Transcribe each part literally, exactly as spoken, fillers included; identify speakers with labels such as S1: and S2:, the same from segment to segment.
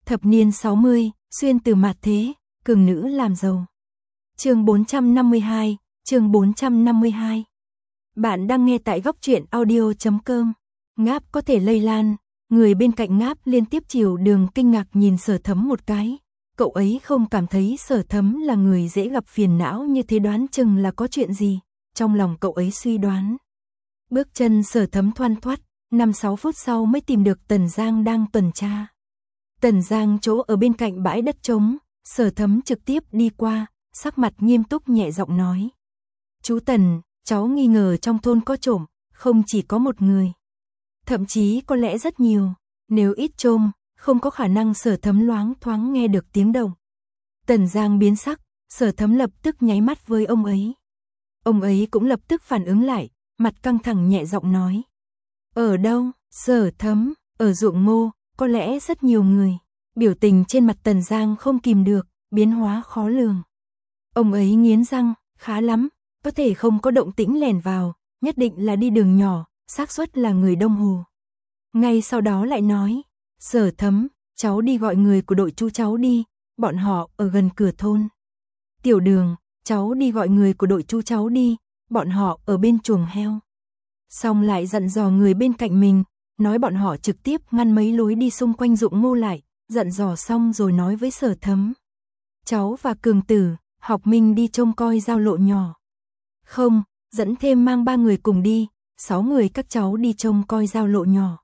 S1: Thập niên sáu mươi, xuyên từ mạt thế, cường nữ làm giàu. Chương bốn trăm năm mươi hai, chương bốn trăm năm mươi hai. Bạn đang nghe tại góc truyện audio chấm com. Ngáp có thể lây lan, người bên cạnh Ngáp liên tiếp chiều đường kinh ngạc nhìn Sở Thấm một cái. Cậu ấy không cảm thấy Sở Thấm là người dễ gặp phiền não như thế, đoán chừng là có chuyện gì. Trong lòng cậu ấy suy đoán. Bước chân Sở Thấm thoăn thoắt, năm sáu phút sau mới tìm được Tần Giang đang tuần tra. Tần Giang chỗ ở bên cạnh bãi đất trống, Sở Thấm trực tiếp đi qua, sắc mặt nghiêm túc nhẹ giọng nói. Chú Tần, cháu nghi ngờ trong thôn có trộm, không chỉ có một người. Thậm chí có lẽ rất nhiều, nếu ít trộm, không có khả năng. Sở Thấm loáng thoáng nghe được tiếng động. Tần Giang biến sắc, Sở Thấm lập tức nháy mắt với ông ấy. Ông ấy cũng lập tức phản ứng lại, mặt căng thẳng nhẹ giọng nói. Ở đâu? Sở Thấm, ở ruộng ngô, có lẽ rất nhiều người. Biểu tình trên mặt Tần Giang không kìm được, biến hóa khó lường. Ông ấy nghiến răng, khá lắm, có thể không có động tĩnh lẻn vào, nhất định là đi đường nhỏ, xác suất là người đông hồ. Ngay sau đó lại nói, Sở Thấm, cháu đi gọi người của đội chú cháu đi, bọn họ ở gần cửa thôn. Tiểu Đường, cháu đi gọi người của đội chú cháu đi, bọn họ ở bên chuồng heo. Xong lại dặn dò người bên cạnh mình, nói bọn họ trực tiếp ngăn mấy lối đi xung quanh ruộng ngô lại, dặn dò xong rồi nói với Sở Thấm. Cháu và Cường Tử, Học Minh đi trông coi giao lộ nhỏ. Không, dẫn thêm mang ba người cùng đi, sáu người các cháu đi trông coi giao lộ nhỏ.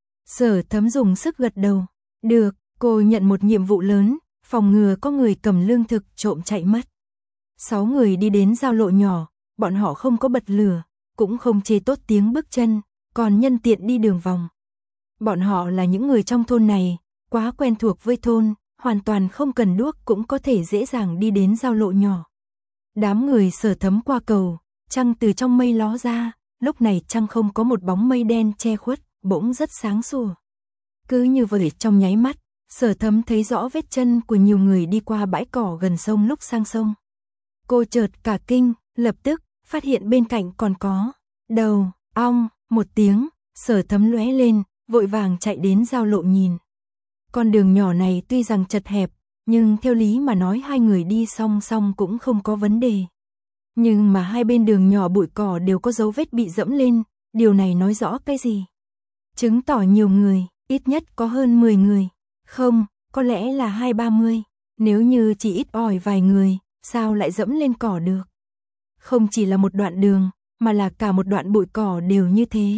S1: Sở Thấm dùng sức gật đầu. Được, cô nhận một nhiệm vụ lớn, phòng ngừa có người cầm lương thực trộm chạy mất. Sáu người đi đến giao lộ nhỏ, bọn họ không có bật lửa, cũng không chê tốt tiếng bước chân, còn nhân tiện đi đường vòng. Bọn họ là những người trong thôn này, quá quen thuộc với thôn, hoàn toàn không cần đuốc cũng có thể dễ dàng đi đến giao lộ nhỏ. Đám người Sở Thấm qua cầu, trăng từ trong mây ló ra, lúc này trăng không có một bóng mây đen che khuất, bỗng rất sáng sủa. Cứ như vậy trong nháy mắt, Sở Thấm thấy rõ vết chân của nhiều người đi qua bãi cỏ gần sông lúc sang sông. Cô chợt cả kinh, lập tức phát hiện bên cạnh còn có đầu ong, một tiếng, Sở Thấm lóe lên, vội vàng chạy đến giao lộ nhìn. Con đường nhỏ này tuy rằng chật hẹp, nhưng theo lý mà nói hai người đi song song cũng không có vấn đề. Nhưng mà hai bên đường nhỏ bụi cỏ đều có dấu vết bị dẫm lên, điều này nói rõ cái gì? Chứng tỏ nhiều người, ít nhất có hơn mười người. Không, có lẽ là hai ba mươi. Nếu như chỉ ít ỏi vài người, sao lại dẫm lên cỏ được? Không chỉ là một đoạn đường, mà là cả một đoạn bụi cỏ đều như thế.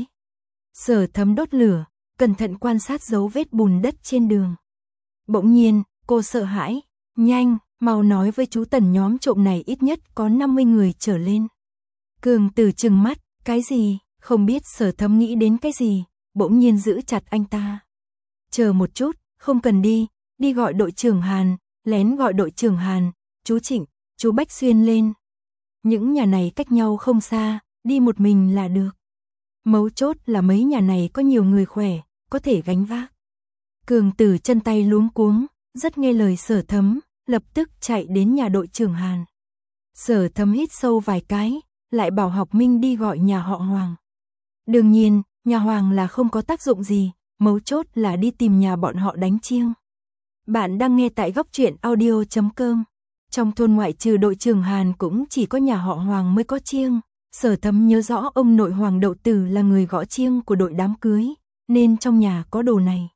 S1: Sở Thấm đốt lửa, cẩn thận quan sát dấu vết bùn đất trên đường. Bỗng nhiên, cô sợ hãi. Nhanh, mau nói với chú Tần nhóm trộm này ít nhất có năm mươi người trở lên. Cường Tử trừng mắt, cái gì? Không biết Sở Thấm nghĩ đến cái gì, bỗng nhiên giữ chặt anh ta. Chờ một chút, không cần đi, đi gọi đội trưởng Hàn, lén gọi đội trưởng Hàn, chú Trịnh, chú Bách Xuyên lên. Những nhà này cách nhau không xa, đi một mình là được. Mấu chốt là mấy nhà này có nhiều người khỏe, có thể gánh vác. Cường Tử chân tay luống cuống, rất nghe lời Sở Thấm, lập tức chạy đến nhà đội trưởng Hàn. Sở Thấm hít sâu vài cái, lại bảo Học Minh đi gọi nhà họ Hoàng. Đương nhiên, nhà Hoàng là không có tác dụng gì, mấu chốt là đi tìm nhà bọn họ đánh chiêng. Bạn đang nghe tại góc truyện audio chấm com. Trong thôn ngoại trừ đội trưởng Hàn cũng chỉ có nhà họ Hoàng mới có chiêng. Sở Thấm nhớ rõ ông nội Hoàng Đậu Tử là người gõ chiêng của đội đám cưới, nên trong nhà có đồ này.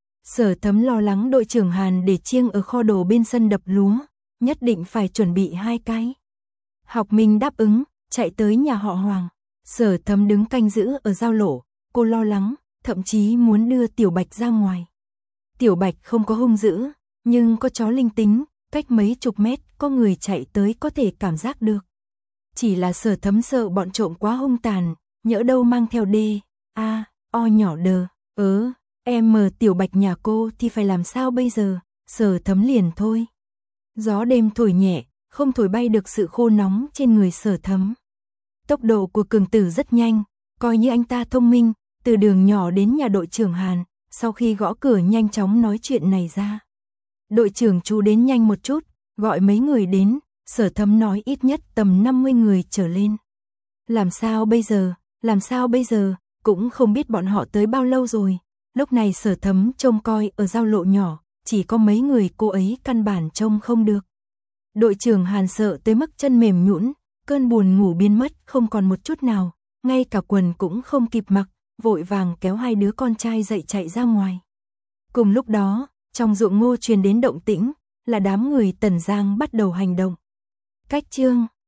S1: Sở Thấm lo lắng đội trưởng Hàn để chiêng ở kho đồ bên sân đập lúa, nhất định phải chuẩn bị hai cái. Học Minh đáp ứng, chạy tới nhà họ Hoàng. Sở Thấm đứng canh giữ ở giao lộ, cô lo lắng, thậm chí muốn đưa Tiểu Bạch ra ngoài. Tiểu Bạch không có hung dữ, nhưng có chó linh tính, cách mấy chục mét có người chạy tới có thể cảm giác được. Chỉ là Sở Thấm sợ bọn trộm quá hung tàn, nhỡ đâu mang theo đê, a, o nhỏ đờ, ớ, em mờ Tiểu Bạch nhà cô thì phải làm sao bây giờ? Sở Thấm liền thôi. Gió đêm thổi nhẹ, không thổi bay được sự khô nóng trên người Sở Thấm. Tốc độ của Cường Tử rất nhanh, coi như anh ta thông minh, từ đường nhỏ đến nhà đội trưởng Hàn, sau khi gõ cửa nhanh chóng nói chuyện này ra. Đội trưởng chú đến nhanh một chút, gọi mấy người đến, Sở Thấm nói ít nhất tầm năm mươi người trở lên. Làm sao bây giờ, làm sao bây giờ, cũng không biết bọn họ tới bao lâu rồi. Lúc này Sở Thấm trông coi ở giao lộ nhỏ, chỉ có mấy người cô ấy căn bản trông không được. Đội trưởng Hàn sợ tới mức chân mềm nhũn, cơn buồn ngủ biến mất không còn một chút nào, ngay cả quần cũng không kịp mặc, vội vàng kéo hai đứa con trai dậy chạy ra ngoài. Cùng lúc đó, trong ruộng ngô truyền đến động tĩnh, là đám người Tần Giang bắt đầu hành động. Cách chương